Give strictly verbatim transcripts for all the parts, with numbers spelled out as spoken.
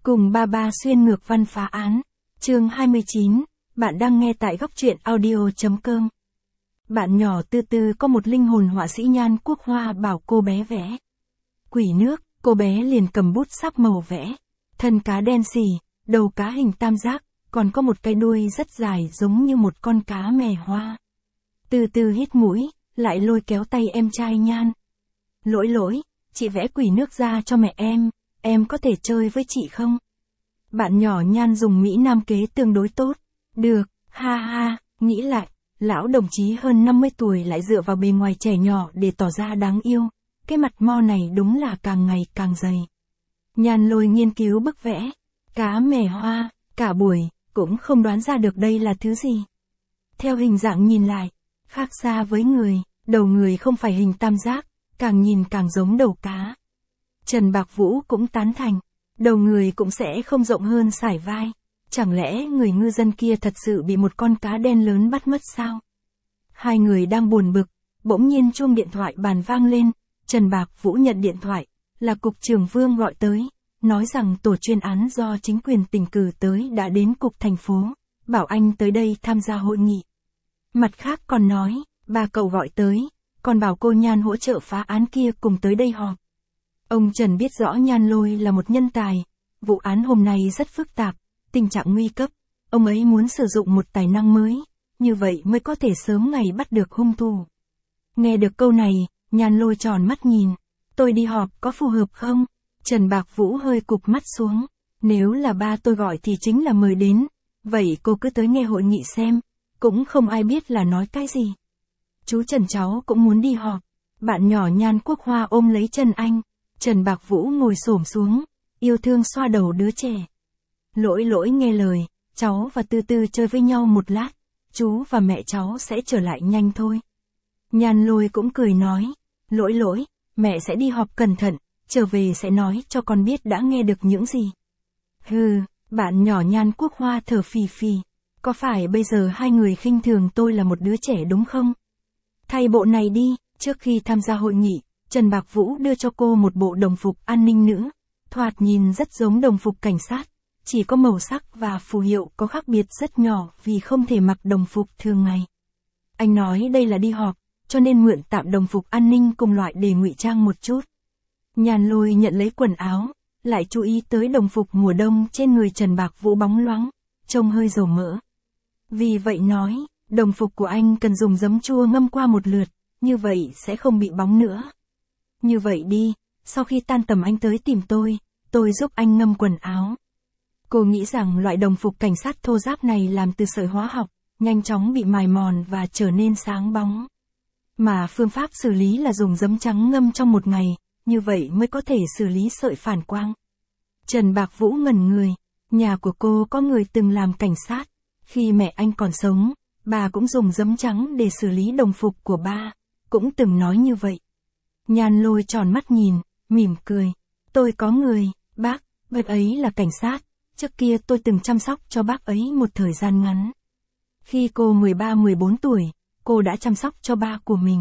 Cùng ba ba xuyên ngược văn phá án. Chương hai mươi chín, bạn đang nghe tại góc truyện audio.com. Bạn nhỏ Tư Tư có một linh hồn họa sĩ Nhan Quốc Hoa bảo cô bé vẽ. Quỷ nước, cô bé liền cầm bút sắc màu vẽ. Thân cá đen xì, đầu cá hình tam giác, còn có một cái đuôi rất dài giống như một con cá mè hoa. Tư Tư hít mũi, lại lôi kéo tay em trai Nhan. Lỗi lỗi, chị vẽ quỷ nước ra cho mẹ em, em có thể chơi với chị không? Bạn nhỏ Nhan dùng Mỹ Nam kế tương đối tốt. Được, ha ha, nghĩ lại, lão đồng chí hơn năm mươi tuổi lại dựa vào bề ngoài trẻ nhỏ để tỏ ra đáng yêu. Cái mặt mo này đúng là càng ngày càng dày. Nhan lôi nghiên cứu bức vẽ. Cá mè hoa, cả buổi, cũng không đoán ra được đây là thứ gì. Theo hình dạng nhìn lại, khác xa với người, đầu người không phải hình tam giác, càng nhìn càng giống đầu cá. Trần Bạc Vũ cũng tán thành, đầu người cũng sẽ không rộng hơn sải vai. Chẳng lẽ người ngư dân kia thật sự bị một con cá đen lớn bắt mất sao? Hai người đang buồn bực, bỗng nhiên chuông điện thoại bàn vang lên. Trần Bạc Vũ nhận điện thoại, là cục trưởng Vương gọi tới, nói rằng tổ chuyên án do chính quyền tỉnh cử tới đã đến cục thành phố, bảo anh tới đây tham gia hội nghị. Mặt khác còn nói, ba cậu gọi tới, còn bảo cô Nhan hỗ trợ phá án kia cùng tới đây họp. Ông Trần biết rõ Nhan Lôi là một nhân tài, vụ án hôm nay rất phức tạp, tình trạng nguy cấp, ông ấy muốn sử dụng một tài năng mới, như vậy mới có thể sớm ngày bắt được hung thủ. Nghe được câu này, Nhan Lôi tròn mắt nhìn, tôi đi họp có phù hợp không? Trần Bạc Vũ hơi cụp mắt xuống, nếu là ba tôi gọi thì chính là mời đến, vậy cô cứ tới nghe hội nghị xem, cũng không ai biết là nói cái gì. Chú Trần cháu cũng muốn đi họp. Bạn nhỏ Nhan Quốc Hoa ôm lấy chân anh, Trần Bạc Vũ ngồi xổm xuống, yêu thương xoa đầu đứa trẻ. Lỗi lỗi nghe lời, cháu và Tư Tư chơi với nhau một lát, chú và mẹ cháu sẽ trở lại nhanh thôi. Nhan Lôi cũng cười nói, lỗi lỗi, mẹ sẽ đi họp cẩn thận, trở về sẽ nói cho con biết đã nghe được những gì. Hừ, bạn nhỏ Nhan Quốc Hoa thở phì phì, có phải bây giờ hai người khinh thường tôi là một đứa trẻ đúng không? Thay bộ này đi. Trước khi tham gia hội nghị, Trần Bạc Vũ đưa cho cô một bộ đồng phục an ninh nữ, thoạt nhìn rất giống đồng phục cảnh sát, chỉ có màu sắc và phù hiệu có khác biệt rất nhỏ vì không thể mặc đồng phục thường ngày. Anh nói đây là đi họp, cho nên mượn tạm đồng phục an ninh cùng loại để ngụy trang một chút. Nhan Lôi nhận lấy quần áo, lại chú ý tới đồng phục mùa đông trên người Trần Bạc Vũ bóng loáng, trông hơi dầu mỡ. Vì vậy nói, đồng phục của anh cần dùng giấm chua ngâm qua một lượt, như vậy sẽ không bị bóng nữa. Như vậy đi, sau khi tan tầm anh tới tìm tôi, tôi giúp anh ngâm quần áo. Cô nghĩ rằng loại đồng phục cảnh sát thô ráp này làm từ sợi hóa học, nhanh chóng bị mài mòn và trở nên sáng bóng. Mà phương pháp xử lý là dùng giấm trắng ngâm trong một ngày, như vậy mới có thể xử lý sợi phản quang. Trần Bạc Vũ ngẩn người, nhà của cô có người từng làm cảnh sát, khi mẹ anh còn sống, bà cũng dùng giấm trắng để xử lý đồng phục của ba, cũng từng nói như vậy. Nhan Lôi tròn mắt nhìn, mỉm cười, tôi có người, bác, bác ấy là cảnh sát, trước kia tôi từng chăm sóc cho bác ấy một thời gian ngắn. Khi cô mười ba mười bốn tuổi, cô đã chăm sóc cho ba của mình.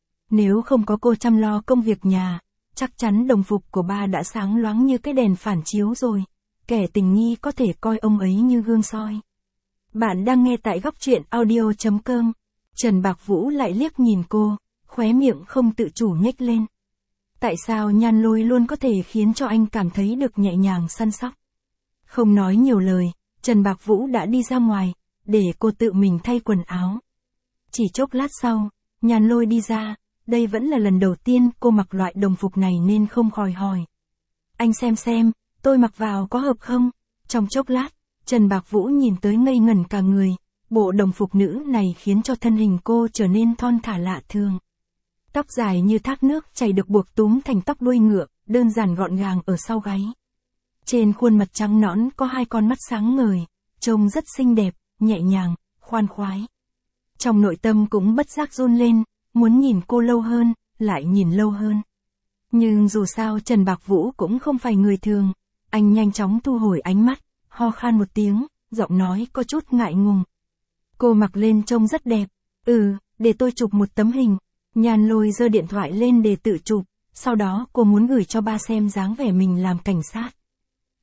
Nếu không có cô chăm lo công việc nhà, chắc chắn đồng phục của ba đã sáng loáng như cái đèn phản chiếu rồi, kẻ tình nghi có thể coi ông ấy như gương soi. Bạn đang nghe tại góc truyện audio.com. Trần Bạc Vũ lại liếc nhìn cô, khóe miệng không tự chủ nhếch lên. Tại sao Nhan Lôi luôn có thể khiến cho anh cảm thấy được nhẹ nhàng săn sóc? Không nói nhiều lời, Trần Bạc Vũ đã đi ra ngoài, để cô tự mình thay quần áo. Chỉ chốc lát sau, Nhan Lôi đi ra, đây vẫn là lần đầu tiên cô mặc loại đồng phục này nên không khỏi hỏi. Anh xem xem, tôi mặc vào có hợp không? Trong chốc lát, Trần Bạc Vũ nhìn tới ngây ngẩn cả người, bộ đồng phục nữ này khiến cho thân hình cô trở nên thon thả lạ thường. Tóc dài như thác nước chảy được buộc túm thành tóc đuôi ngựa, đơn giản gọn gàng ở sau gáy. Trên khuôn mặt trắng nõn có hai con mắt sáng ngời, trông rất xinh đẹp, nhẹ nhàng, khoan khoái. Trong nội tâm cũng bất giác run lên, muốn nhìn cô lâu hơn, lại nhìn lâu hơn. Nhưng dù sao Trần Bạc Vũ cũng không phải người thường, anh nhanh chóng thu hồi ánh mắt, ho khan một tiếng, giọng nói có chút ngại ngùng. Cô mặc lên trông rất đẹp, ừ, để tôi chụp một tấm hình. Nhan Lôi giơ điện thoại lên để tự chụp, sau đó cô muốn gửi cho ba xem dáng vẻ mình làm cảnh sát.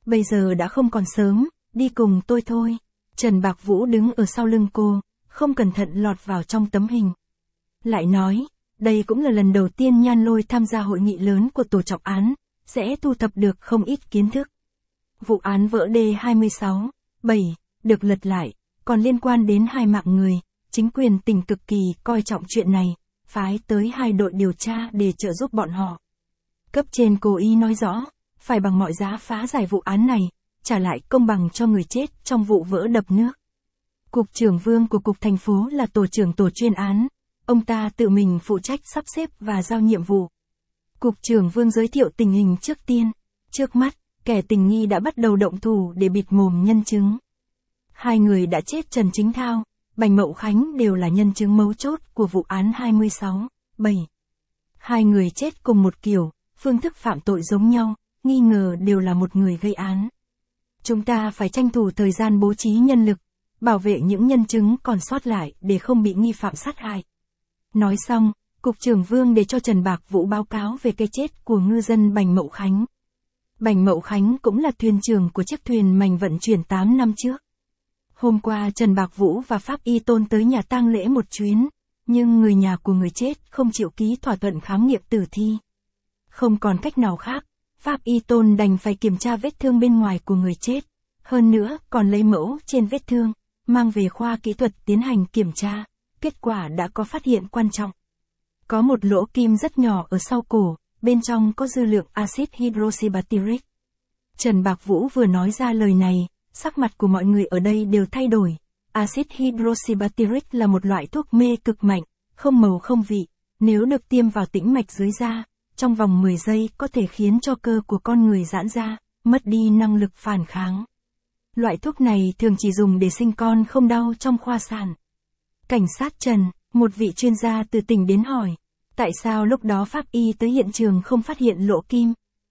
Bây giờ đã không còn sớm, đi cùng tôi thôi. Trần Bạc Vũ đứng ở sau lưng cô, không cẩn thận lọt vào trong tấm hình. Lại nói, đây cũng là lần đầu tiên Nhan Lôi tham gia hội nghị lớn của tổ trọng án, sẽ thu thập được không ít kiến thức. Vụ án vỡ đê hai mươi sáu, bảy, được lật lại, còn liên quan đến hai mạng người, chính quyền tỉnh cực kỳ coi trọng chuyện này, phái tới hai đội điều tra để trợ giúp bọn họ. Cấp trên cố ý nói rõ, phải bằng mọi giá phá giải vụ án này, trả lại công bằng cho người chết trong vụ vỡ đập nước. Cục trưởng Vương của Cục Thành phố là tổ trưởng tổ chuyên án, ông ta tự mình phụ trách sắp xếp và giao nhiệm vụ. Cục trưởng Vương giới thiệu tình hình trước tiên, trước mắt, kẻ tình nghi đã bắt đầu động thủ để bịt mồm nhân chứng. Hai người đã chết Trần Chính Thao, Bành Mậu Khánh đều là nhân chứng mấu chốt của vụ án hai mươi sáu, bảy. Hai người chết cùng một kiểu, phương thức phạm tội giống nhau, nghi ngờ đều là một người gây án. Chúng ta phải tranh thủ thời gian bố trí nhân lực, bảo vệ những nhân chứng còn sót lại để không bị nghi phạm sát hại. Nói xong, Cục trưởng Vương để cho Trần Bạc Vũ báo cáo về cái chết của ngư dân Bành Mậu Khánh. Bành Mậu Khánh cũng là thuyền trưởng của chiếc thuyền mành vận chuyển tám năm trước. Hôm qua Trần Bạc Vũ và Pháp Y Tôn tới nhà tang lễ một chuyến, nhưng người nhà của người chết không chịu ký thỏa thuận khám nghiệm tử thi. Không còn cách nào khác, Pháp Y Tôn đành phải kiểm tra vết thương bên ngoài của người chết, hơn nữa còn lấy mẫu trên vết thương, mang về khoa kỹ thuật tiến hành kiểm tra, kết quả đã có phát hiện quan trọng. Có một lỗ kim rất nhỏ ở sau cổ, bên trong có dư lượng axit hydroxybutyric. Trần Bạc Vũ vừa nói ra lời này, sắc mặt của mọi người ở đây đều thay đổi. Axit hydroxybutyric là một loại thuốc mê cực mạnh, không màu không vị, nếu được tiêm vào tĩnh mạch dưới da, trong vòng mười giây có thể khiến cho cơ của con người giãn ra, mất đi năng lực phản kháng. Loại thuốc này thường chỉ dùng để sinh con không đau trong khoa sản. Cảnh sát Trần, một vị chuyên gia từ tỉnh đến hỏi, tại sao lúc đó Pháp Y tới hiện trường không phát hiện lỗ kim?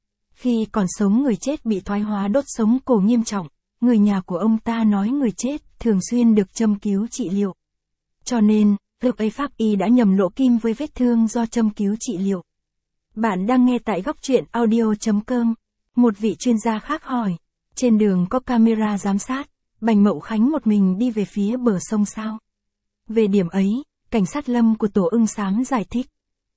Khi còn sống người chết bị thoái hóa đốt sống cổ nghiêm trọng, người nhà của ông ta nói người chết thường xuyên được châm cứu trị liệu. Cho nên, lúc ấy Pháp Y đã nhầm lỗ kim với vết thương do châm cứu trị liệu. Bạn đang nghe tại góc truyện audio chấm com. Một vị chuyên gia khác hỏi, trên đường có camera giám sát, Bành Mậu Khánh một mình đi về phía bờ sông sao? Về điểm ấy, cảnh sát Lâm của Tổ Ưng Xám giải thích.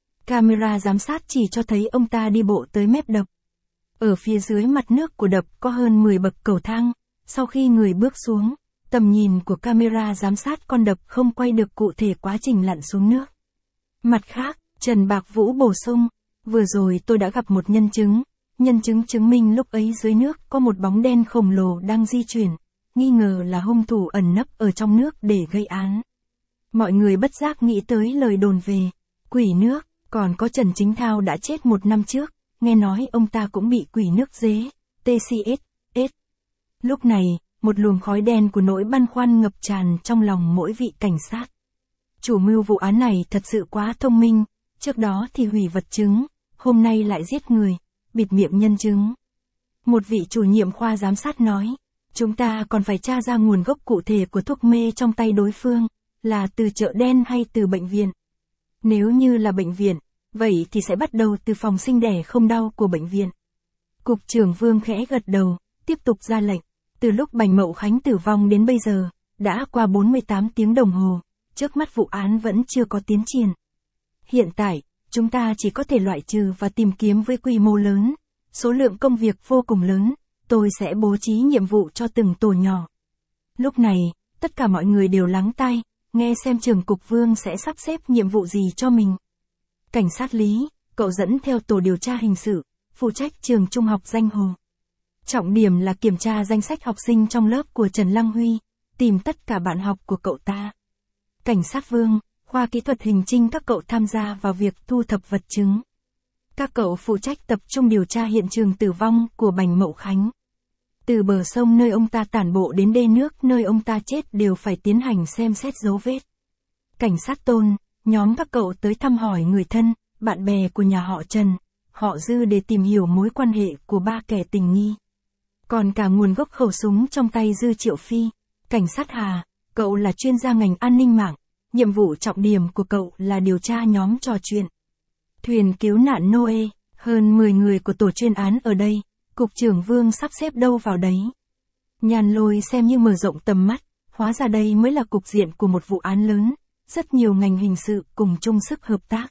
Camera giám sát chỉ cho thấy ông ta đi bộ tới mép đập. Ở phía dưới mặt nước của đập có hơn mười bậc cầu thang, sau khi người bước xuống, tầm nhìn của camera giám sát con đập không quay được cụ thể quá trình lặn xuống nước. Mặt khác, Trần Bạc Vũ bổ sung, vừa rồi tôi đã gặp một nhân chứng, nhân chứng chứng minh lúc ấy dưới nước có một bóng đen khổng lồ đang di chuyển, nghi ngờ là hung thủ ẩn nấp ở trong nước để gây án. Mọi người bất giác nghĩ tới lời đồn về quỷ nước, còn có Trần Chính Thao đã chết một năm trước, nghe nói ông ta cũng bị quỷ nước dế, tê xê ét ét. Lúc này, một luồng khói đen của nỗi băn khoăn ngập tràn trong lòng mỗi vị cảnh sát. Chủ mưu vụ án này thật sự quá thông minh, trước đó thì hủy vật chứng, hôm nay lại giết người, bịt miệng nhân chứng. Một vị chủ nhiệm khoa giám sát nói, chúng ta còn phải tra ra nguồn gốc cụ thể của thuốc mê trong tay đối phương, là từ chợ đen hay từ bệnh viện. Nếu như là bệnh viện, vậy thì sẽ bắt đầu từ phòng sinh đẻ không đau của bệnh viện. Cục trưởng Vương khẽ gật đầu, tiếp tục ra lệnh. Từ lúc Bành Mậu Khánh tử vong đến bây giờ, đã qua bốn mươi tám tiếng đồng hồ, trước mắt vụ án vẫn chưa có tiến triển. Hiện tại, chúng ta chỉ có thể loại trừ và tìm kiếm với quy mô lớn, số lượng công việc vô cùng lớn, tôi sẽ bố trí nhiệm vụ cho từng tổ nhỏ. Lúc này, tất cả mọi người đều lắng tai, nghe xem trưởng cục Vương sẽ sắp xếp nhiệm vụ gì cho mình. Cảnh sát Lý, cậu dẫn theo tổ điều tra hình sự, phụ trách trường trung học Danh Hồ. Trọng điểm là kiểm tra danh sách học sinh trong lớp của Trần Lăng Huy, tìm tất cả bạn học của cậu ta. Cảnh sát Vương, khoa kỹ thuật hình trinh các cậu tham gia vào việc thu thập vật chứng. Các cậu phụ trách tập trung điều tra hiện trường tử vong của Bành Mậu Khánh. Từ bờ sông nơi ông ta tản bộ đến đê nước nơi ông ta chết đều phải tiến hành xem xét dấu vết. Cảnh sát Tôn, nhóm các cậu tới thăm hỏi người thân, bạn bè của nhà họ Trần, họ Dư để tìm hiểu mối quan hệ của ba kẻ tình nghi. Còn cả nguồn gốc khẩu súng trong tay Dư Triệu Phi. Cảnh sát Hà, cậu là chuyên gia ngành an ninh mạng, nhiệm vụ trọng điểm của cậu là điều tra nhóm trò chuyện. Thuyền cứu nạn Noe, hơn mười người của tổ chuyên án ở đây, Cục trưởng Vương sắp xếp đâu vào đấy. Nhan Lôi xem như mở rộng tầm mắt, hóa ra đây mới là cục diện của một vụ án lớn, rất nhiều ngành hình sự cùng chung sức hợp tác.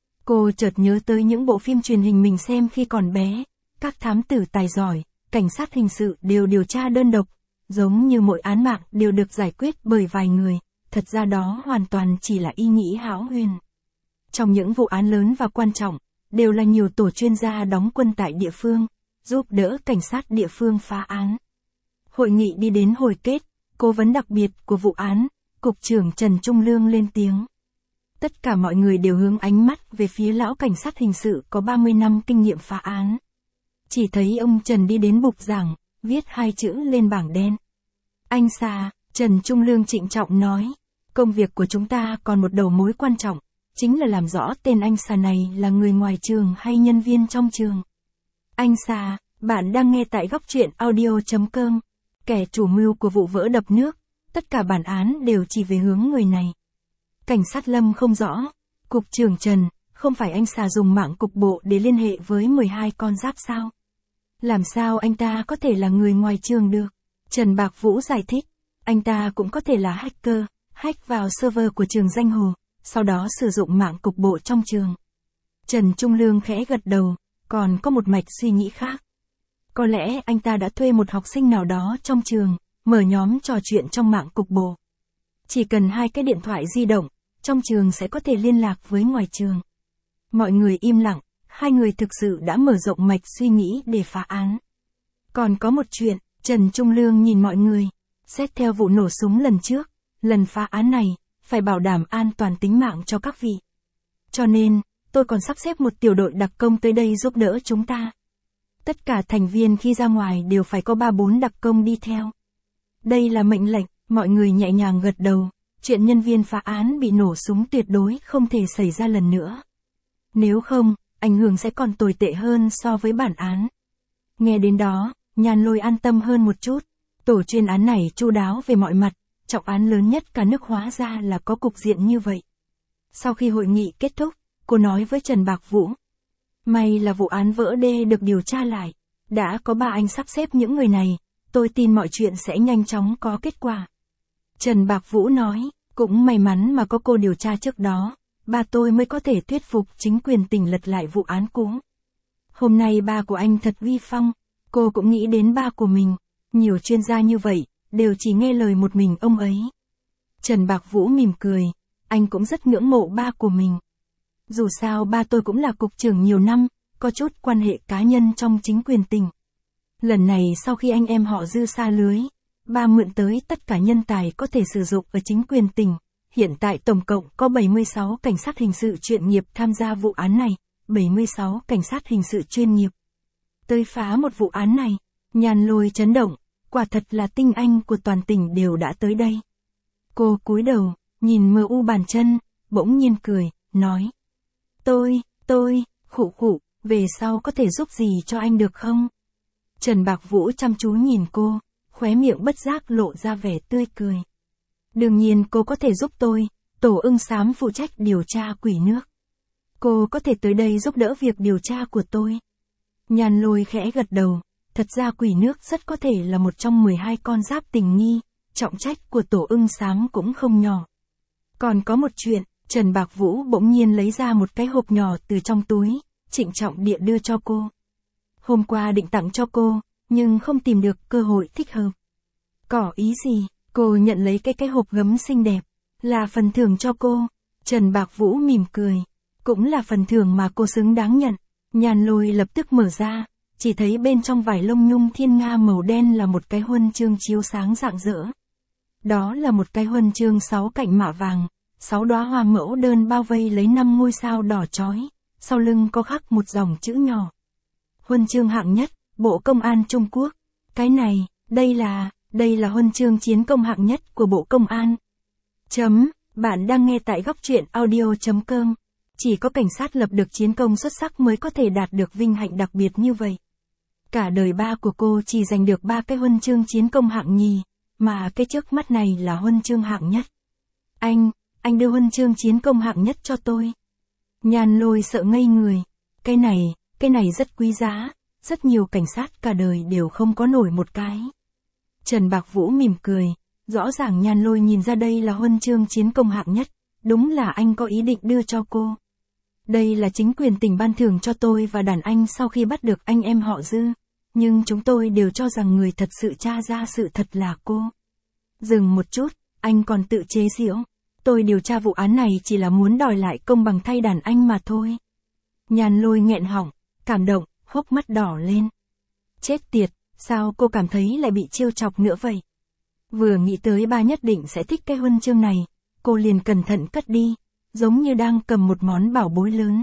Cô chợt nhớ tới những bộ phim truyền hình mình xem khi còn bé, các thám tử tài giỏi, cảnh sát hình sự đều điều tra đơn độc, giống như mỗi án mạng đều được giải quyết bởi vài người, thật ra đó hoàn toàn chỉ là ý nghĩ hão huyền. Trong những vụ án lớn và quan trọng, đều là nhiều tổ chuyên gia đóng quân tại địa phương, giúp đỡ cảnh sát địa phương phá án. Hội nghị đi đến hồi kết, cố vấn đặc biệt của vụ án, Cục trưởng Trần Trung Lương lên tiếng. Tất cả mọi người đều hướng ánh mắt về phía lão cảnh sát hình sự có ba mươi năm kinh nghiệm phá án. Chỉ thấy ông Trần đi đến bục giảng, viết hai chữ lên bảng đen. Anh Sa, Trần Trung Lương trịnh trọng nói, công việc của chúng ta còn một đầu mối quan trọng, chính là làm rõ tên anh Sa này là người ngoài trường hay nhân viên trong trường. Anh Sa, bạn đang nghe tại góc truyện audio chấm com, kẻ chủ mưu của vụ vỡ đập nước, tất cả bản án đều chỉ về hướng người này. Cảnh sát Lâm không rõ, Cục trưởng Trần, không phải anh Sa dùng mạng cục bộ để liên hệ với mười hai con giáp sao? Làm sao anh ta có thể là người ngoài trường được? Trần Bạc Vũ giải thích, anh ta cũng có thể là hacker, hack vào server của trường Danh Hồ, sau đó sử dụng mạng cục bộ trong trường. Trần Trung Lương khẽ gật đầu, còn có một mạch suy nghĩ khác. Có lẽ anh ta đã thuê một học sinh nào đó trong trường, mở nhóm trò chuyện trong mạng cục bộ. Chỉ cần hai cái điện thoại di động, trong trường sẽ có thể liên lạc với ngoài trường. Mọi người im lặng, hai người thực sự đã mở rộng mạch suy nghĩ để phá án. Còn có một chuyện, Trần Trung Lương nhìn mọi người, xét theo vụ nổ súng lần trước, lần phá án này, phải bảo đảm an toàn tính mạng cho các vị. Cho nên, tôi còn sắp xếp một tiểu đội đặc công tới đây giúp đỡ chúng ta. Tất cả thành viên khi ra ngoài đều phải có ba bốn đặc công đi theo. Đây là mệnh lệnh, mọi người nhẹ nhàng gật đầu, chuyện nhân viên phá án bị nổ súng tuyệt đối không thể xảy ra lần nữa. Nếu không, ảnh hưởng sẽ còn tồi tệ hơn so với bản án. Nghe đến đó, Nhan Lôi an tâm hơn một chút, tổ chuyên án này chu đáo về mọi mặt, trọng án lớn nhất cả nước hóa ra là có cục diện như vậy. Sau khi hội nghị kết thúc, cô nói với Trần Bạc Vũ. May là vụ án vỡ đê được điều tra lại, đã có ba anh sắp xếp những người này, tôi tin mọi chuyện sẽ nhanh chóng có kết quả. Trần Bạc Vũ nói, cũng may mắn mà có cô điều tra trước đó, ba tôi mới có thể thuyết phục chính quyền tỉnh lật lại vụ án cũ. Hôm nay ba của anh thật uy phong, cô cũng nghĩ đến ba của mình, nhiều chuyên gia như vậy, đều chỉ nghe lời một mình ông ấy. Trần Bạc Vũ mỉm cười, anh cũng rất ngưỡng mộ ba của mình. Dù sao ba tôi cũng là cục trưởng nhiều năm, có chút quan hệ cá nhân trong chính quyền tỉnh. Lần này sau khi anh em họ Dư xa lưới, ba mượn tới tất cả nhân tài có thể sử dụng ở chính quyền tỉnh. Hiện tại tổng cộng có bảy mươi sáu cảnh sát hình sự chuyên nghiệp tham gia vụ án này, bảy mươi sáu cảnh sát hình sự chuyên nghiệp. Tới phá một vụ án này, Nhan Lôi chấn động, quả thật là tinh anh của toàn tỉnh đều đã tới đây. Cô cúi đầu, nhìn mờ u bàn chân, bỗng nhiên cười, nói. Tôi, tôi, khụ khụ, về sau có thể giúp gì cho anh được không? Trần Bạc Vũ chăm chú nhìn cô, khóe miệng bất giác lộ ra vẻ tươi cười. Đương nhiên cô có thể giúp tôi, Tổ Ưng Xám phụ trách điều tra quỷ nước. Cô có thể tới đây giúp đỡ việc điều tra của tôi. Nhan Lôi khẽ gật đầu, thật ra quỷ nước rất có thể là một trong mười hai con giáp tình nghi, trọng trách của Tổ Ưng Xám cũng không nhỏ. Còn có một chuyện, Trần Bạc Vũ bỗng nhiên lấy ra một cái hộp nhỏ từ trong túi, trịnh trọng địa đưa cho cô. Hôm qua định tặng cho cô, nhưng không tìm được cơ hội thích hợp. Có ý gì? Cô nhận lấy cái cái hộp gấm xinh đẹp, là phần thưởng cho cô. Trần Bạc Vũ mỉm cười, cũng là phần thưởng mà cô xứng đáng nhận. Nhan Lôi lập tức mở ra, chỉ thấy bên trong vải lông nhung thiên nga màu đen là một cái huân chương chiếu sáng rạng rỡ. Đó là một cái huân chương sáu cạnh mạ vàng, sáu đóa hoa mẫu đơn bao vây lấy năm ngôi sao đỏ chói, sau lưng có khắc một dòng chữ nhỏ. Huân chương hạng nhất, Bộ Công an Trung Quốc. Cái này, đây là, đây là huân chương chiến công hạng nhất của Bộ Công an. Chấm, bạn đang nghe tại góc truyện audio chấm com. Chỉ có cảnh sát lập được chiến công xuất sắc mới có thể đạt được vinh hạnh đặc biệt như vậy. Cả đời ba của cô chỉ giành được ba cái huân chương chiến công hạng nhì, mà cái trước mắt này là huân chương hạng nhất. Anh, anh đưa huân chương chiến công hạng nhất cho tôi. Nhan Lôi sợ ngây người. Cái này, cái này rất quý giá, rất nhiều cảnh sát cả đời đều không có nổi một cái. Trần Bạc Vũ mỉm cười, rõ ràng Nhan Lôi nhìn ra đây là huân chương chiến công hạng nhất, đúng là anh có ý định đưa cho cô. Đây là chính quyền tỉnh ban thưởng cho tôi và đàn anh sau khi bắt được anh em họ Dư, nhưng chúng tôi đều cho rằng người thật sự tra ra sự thật là cô. Dừng một chút, anh còn tự chế giễu, tôi điều tra vụ án này chỉ là muốn đòi lại công bằng thay đàn anh mà thôi. Nhan Lôi nghẹn họng, cảm động, hốc mắt đỏ lên. Chết tiệt, sao cô cảm thấy lại bị trêu chọc nữa vậy? Vừa nghĩ tới ba nhất định sẽ thích cái huân chương này, cô liền cẩn thận cất đi, giống như đang cầm một món bảo bối lớn.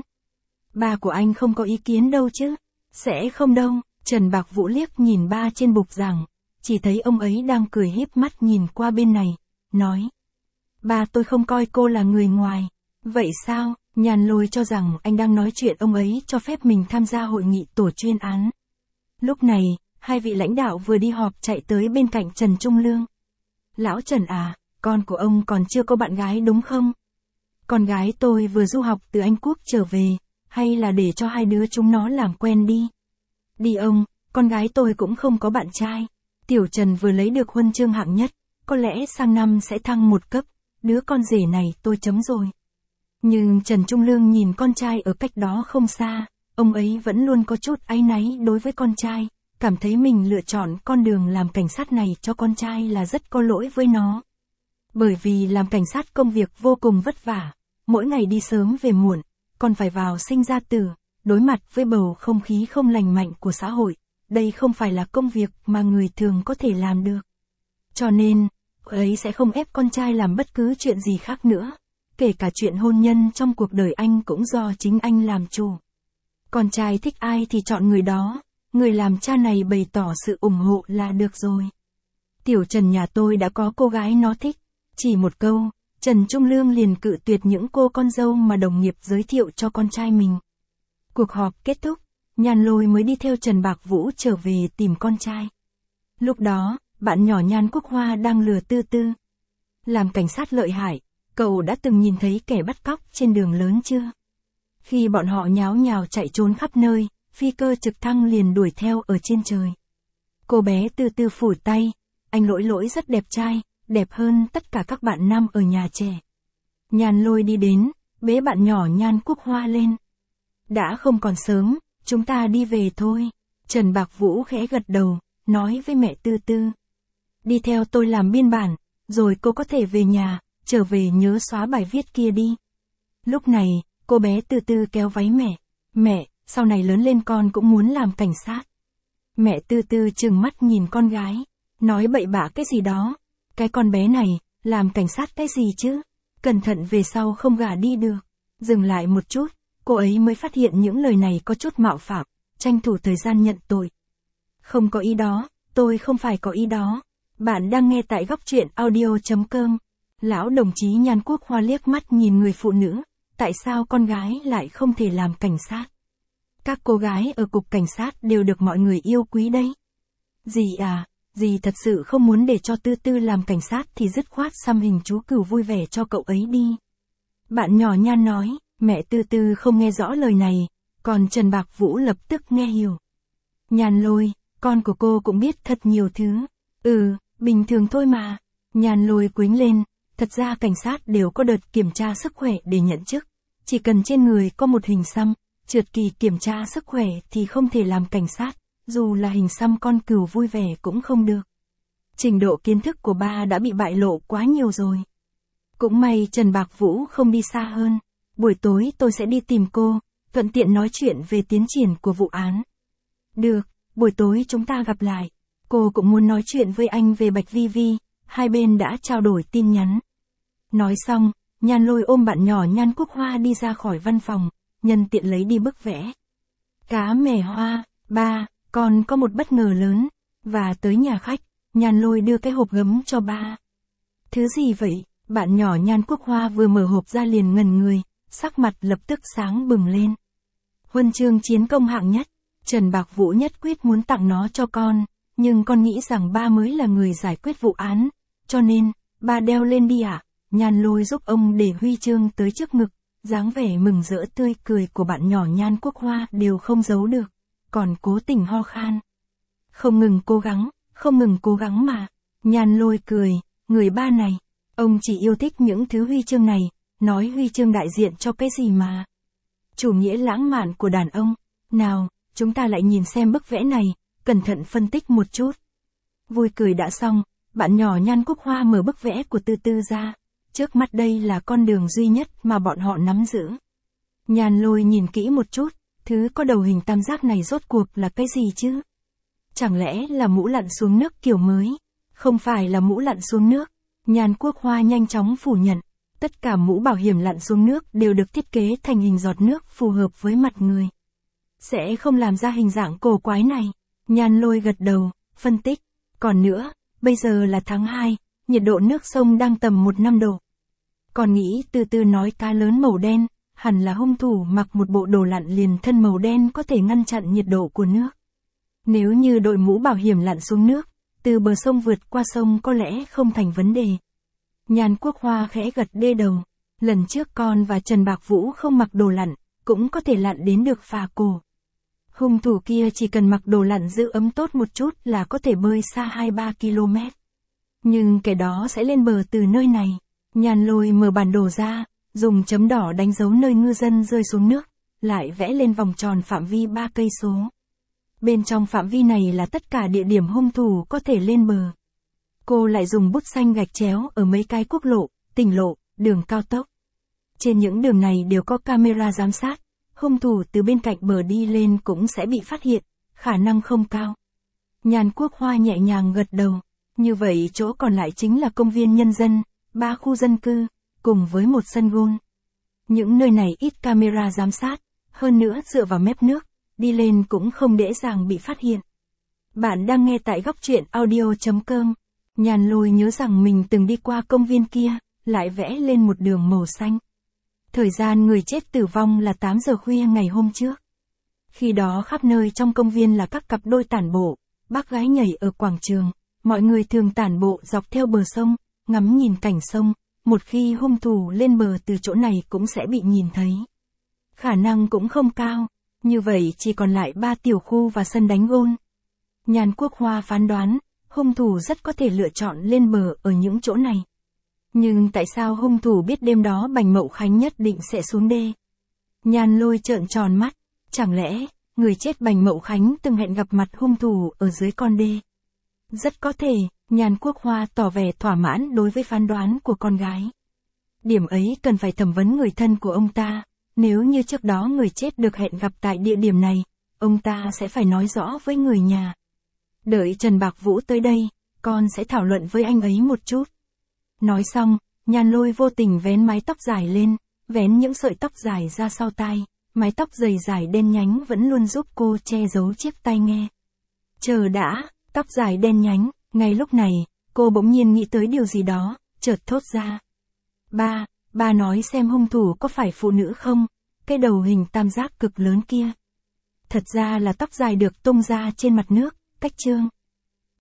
Ba của anh không có ý kiến đâu chứ? Sẽ không đâu. Trần Bạc Vũ liếc nhìn ba trên bục giảng, chỉ thấy ông ấy đang cười híp mắt nhìn qua bên này, nói. Ba tôi không coi cô là người ngoài. Vậy sao? Nhan Lôi cho rằng anh đang nói chuyện ông ấy cho phép mình tham gia hội nghị tổ chuyên án. Lúc này, hai vị lãnh đạo vừa đi họp chạy tới bên cạnh Trần Trung Lương. Lão Trần à, con của ông còn chưa có bạn gái đúng không? Con gái tôi vừa du học từ Anh Quốc trở về, hay là để cho hai đứa chúng nó làm quen đi? Đi ông, con gái tôi cũng không có bạn trai. Tiểu Trần vừa lấy được huân chương hạng nhất, có lẽ sang năm sẽ thăng một cấp, đứa con rể này tôi chấm rồi. Nhưng Trần Trung Lương nhìn con trai ở cách đó không xa, ông ấy vẫn luôn có chút áy náy đối với con trai, cảm thấy mình lựa chọn con đường làm cảnh sát này cho con trai là rất có lỗi với nó. Bởi vì làm cảnh sát công việc vô cùng vất vả, mỗi ngày đi sớm về muộn, còn phải vào sinh ra tử, đối mặt với bầu không khí không lành mạnh của xã hội, đây không phải là công việc mà người thường có thể làm được. Cho nên, ấy sẽ không ép con trai làm bất cứ chuyện gì khác nữa, kể cả chuyện hôn nhân trong cuộc đời anh cũng do chính anh làm chủ. Con trai thích ai thì chọn người đó, người làm cha này bày tỏ sự ủng hộ là được rồi. Tiểu Trần nhà tôi đã có cô gái nó thích, chỉ một câu, Trần Trung Lương liền cự tuyệt những cô con dâu mà đồng nghiệp giới thiệu cho con trai mình. Cuộc họp kết thúc, Nhan Lôi mới đi theo Trần Bạc Vũ trở về tìm con trai. Lúc đó, bạn nhỏ Nhan Quốc Hoa đang lừa Tư Tư. Làm cảnh sát lợi hại, cậu đã từng nhìn thấy kẻ bắt cóc trên đường lớn chưa? Khi bọn họ nháo nhào chạy trốn khắp nơi, phi cơ trực thăng liền đuổi theo ở trên trời. Cô bé Tư Tư phủi tay, anh Lỗi Lỗi rất đẹp trai, đẹp hơn tất cả các bạn nam ở nhà trẻ. Nhan Lôi đi đến, bế bạn nhỏ Nhan Quốc Hoa lên. Đã không còn sớm, chúng ta đi về thôi. Trần Bạc Vũ khẽ gật đầu, nói với mẹ Tư Tư. Đi theo tôi làm biên bản, rồi cô có thể về nhà, trở về nhớ xóa bài viết kia đi. Lúc này, cô bé Tư Tư kéo váy mẹ. Mẹ, sau này lớn lên con cũng muốn làm cảnh sát. Mẹ Tư Tư trừng mắt nhìn con gái, nói bậy bạ cái gì đó. Cái con bé này, làm cảnh sát cái gì chứ? Cẩn thận về sau không gả đi được. Dừng lại một chút, cô ấy mới phát hiện những lời này có chút mạo phạm, tranh thủ thời gian nhận tội. Không có ý đó, tôi không phải có ý đó. Bạn đang nghe tại góc truyện audio chấm com. Lão đồng chí Nhan Quốc Hoa liếc mắt nhìn người phụ nữ, tại sao con gái lại không thể làm cảnh sát? Các cô gái ở cục cảnh sát đều được mọi người yêu quý đấy. Dì à, dì thật sự không muốn để cho Tư Tư làm cảnh sát thì dứt khoát xăm hình chú cừu vui vẻ cho cậu ấy đi. Bạn nhỏ Nhan nói, mẹ Tư Tư không nghe rõ lời này, còn Trần Bạc Vũ lập tức nghe hiểu. Nhan Lôi, con của cô cũng biết thật nhiều thứ. Ừ, bình thường thôi mà. Nhan Lôi quýnh lên, thật ra cảnh sát đều có đợt kiểm tra sức khỏe để nhận chức. Chỉ cần trên người có một hình xăm, trượt kỳ kiểm tra sức khỏe thì không thể làm cảnh sát, dù là hình xăm con cừu vui vẻ cũng không được. Trình độ kiến thức của ba đã bị bại lộ quá nhiều rồi. Cũng may Trần Bạc Vũ không đi xa hơn. Buổi tối tôi sẽ đi tìm cô, thuận tiện nói chuyện về tiến triển của vụ án. Được, buổi tối chúng ta gặp lại. Cô cũng muốn nói chuyện với anh về Bạch Vi Vi, hai bên đã trao đổi tin nhắn. Nói xong, Nhan Lôi ôm bạn nhỏ Nhan Quốc Hoa đi ra khỏi văn phòng, nhân tiện lấy đi bức vẽ. Cá mè hoa, ba, con có một bất ngờ lớn. Và tới nhà khách, Nhan Lôi đưa cái hộp gấm cho ba. Thứ gì vậy? Bạn nhỏ Nhan Quốc Hoa vừa mở hộp ra liền ngẩn người, sắc mặt lập tức sáng bừng lên. Huân chương chiến công hạng nhất, Trần Bạc Vũ nhất quyết muốn tặng nó cho con, nhưng con nghĩ rằng ba mới là người giải quyết vụ án, cho nên, ba đeo lên đi ạ. À? Nhan Lôi giúp ông để huy chương tới trước ngực, dáng vẻ mừng rỡ tươi cười của bạn nhỏ Nhan Quốc Hoa đều không giấu được. còn cố tình ho khan. Không ngừng cố gắng, không ngừng cố gắng mà. Nhan Lôi cười, người ba này, ông chỉ yêu thích những thứ huy chương này, nói huy chương đại diện cho cái gì mà. Chủ nghĩa lãng mạn của đàn ông, nào, chúng ta lại nhìn xem bức vẽ này, cẩn thận phân tích một chút. Vui cười đã xong, bạn nhỏ Nhan Quốc Hoa mở bức vẽ của Tư Tư ra, trước mắt đây là con đường duy nhất mà bọn họ nắm giữ. Nhan Lôi nhìn kỹ một chút, thứ có đầu hình tam giác này rốt cuộc là cái gì chứ? Chẳng lẽ là mũ lặn xuống nước kiểu mới? Không phải là mũ lặn xuống nước. Nhan Quốc Hoa nhanh chóng phủ nhận. Tất cả mũ bảo hiểm lặn xuống nước đều được thiết kế thành hình giọt nước phù hợp với mặt người. Sẽ không làm ra hình dạng cổ quái này. Nhan Lôi gật đầu, phân tích. Còn nữa, bây giờ là tháng hai, nhiệt độ nước sông đang tầm một năm độ. Còn nghĩ Từ Từ nói cá lớn màu đen, hẳn là hung thủ mặc một bộ đồ lặn liền thân màu đen có thể ngăn chặn nhiệt độ của nước. Nếu như đội mũ bảo hiểm lặn xuống nước, từ bờ sông vượt qua sông có lẽ không thành vấn đề. Nhan Quốc Hoa khẽ gật đê đầu. Lần trước con và Trần Bạc Vũ không mặc đồ lặn, cũng có thể lặn đến được phà cổ. Hung thủ kia chỉ cần mặc đồ lặn giữ ấm tốt một chút là có thể bơi xa hai ba ki lô mét. Nhưng kẻ đó sẽ lên bờ từ nơi này. Nhan Lôi mở bản đồ ra, dùng chấm đỏ đánh dấu nơi ngư dân rơi xuống nước, lại vẽ lên vòng tròn phạm vi ba cây số. Bên trong phạm vi này là tất cả địa điểm hung thủ có thể lên bờ. Cô lại dùng bút xanh gạch chéo ở mấy cái quốc lộ, tỉnh lộ, đường cao tốc. Trên những đường này đều có camera giám sát, hung thủ từ bên cạnh bờ đi lên cũng sẽ bị phát hiện, khả năng không cao. Nhan Quốc Hoa nhẹ nhàng gật đầu, như vậy chỗ còn lại chính là công viên nhân dân, ba khu dân cư, cùng với một sân golf. Những nơi này ít camera giám sát, hơn nữa dựa vào mép nước, đi lên cũng không dễ dàng bị phát hiện. Bạn đang nghe tại góc truyện audio chấm com. Nhan Lôi nhớ rằng mình từng đi qua công viên kia, lại vẽ lên một đường màu xanh. Thời gian người chết tử vong là tám giờ khuya ngày hôm trước. Khi đó khắp nơi trong công viên là các cặp đôi tản bộ, bác gái nhảy ở quảng trường, mọi người thường tản bộ dọc theo bờ sông, ngắm nhìn cảnh sông, một khi hung thủ lên bờ từ chỗ này cũng sẽ bị nhìn thấy. Khả năng cũng không cao, như vậy chỉ còn lại ba tiểu khu và sân đánh golf. Nhan Quốc Hoa phán đoán, hung thủ rất có thể lựa chọn lên bờ ở những chỗ này. Nhưng tại sao hung thủ biết đêm đó Bành Mậu Khánh nhất định sẽ xuống đê? Nhan Lôi trợn tròn mắt, chẳng lẽ, người chết Bành Mậu Khánh từng hẹn gặp mặt hung thủ ở dưới con đê? Rất có thể, Nhan Quốc Hoa tỏ vẻ thỏa mãn đối với phán đoán của con gái. Điểm ấy cần phải thẩm vấn người thân của ông ta, nếu như trước đó người chết được hẹn gặp tại địa điểm này, ông ta sẽ phải nói rõ với người nhà. Đợi Trần Bạc Vũ tới đây, con sẽ thảo luận với anh ấy một chút. Nói xong, Nhan Lôi vô tình vén mái tóc dài lên, vén những sợi tóc dài ra sau tai, mái tóc dày dài đen nhánh vẫn luôn giúp cô che giấu chiếc tai nghe. Chờ đã, tóc dài đen nhánh, ngay lúc này, cô bỗng nhiên nghĩ tới điều gì đó, chợt thốt ra. Ba, ba nói xem hung thủ có phải phụ nữ không, cái đầu hình tam giác cực lớn kia. Thật ra là tóc dài được tung ra trên mặt nước, cách chương.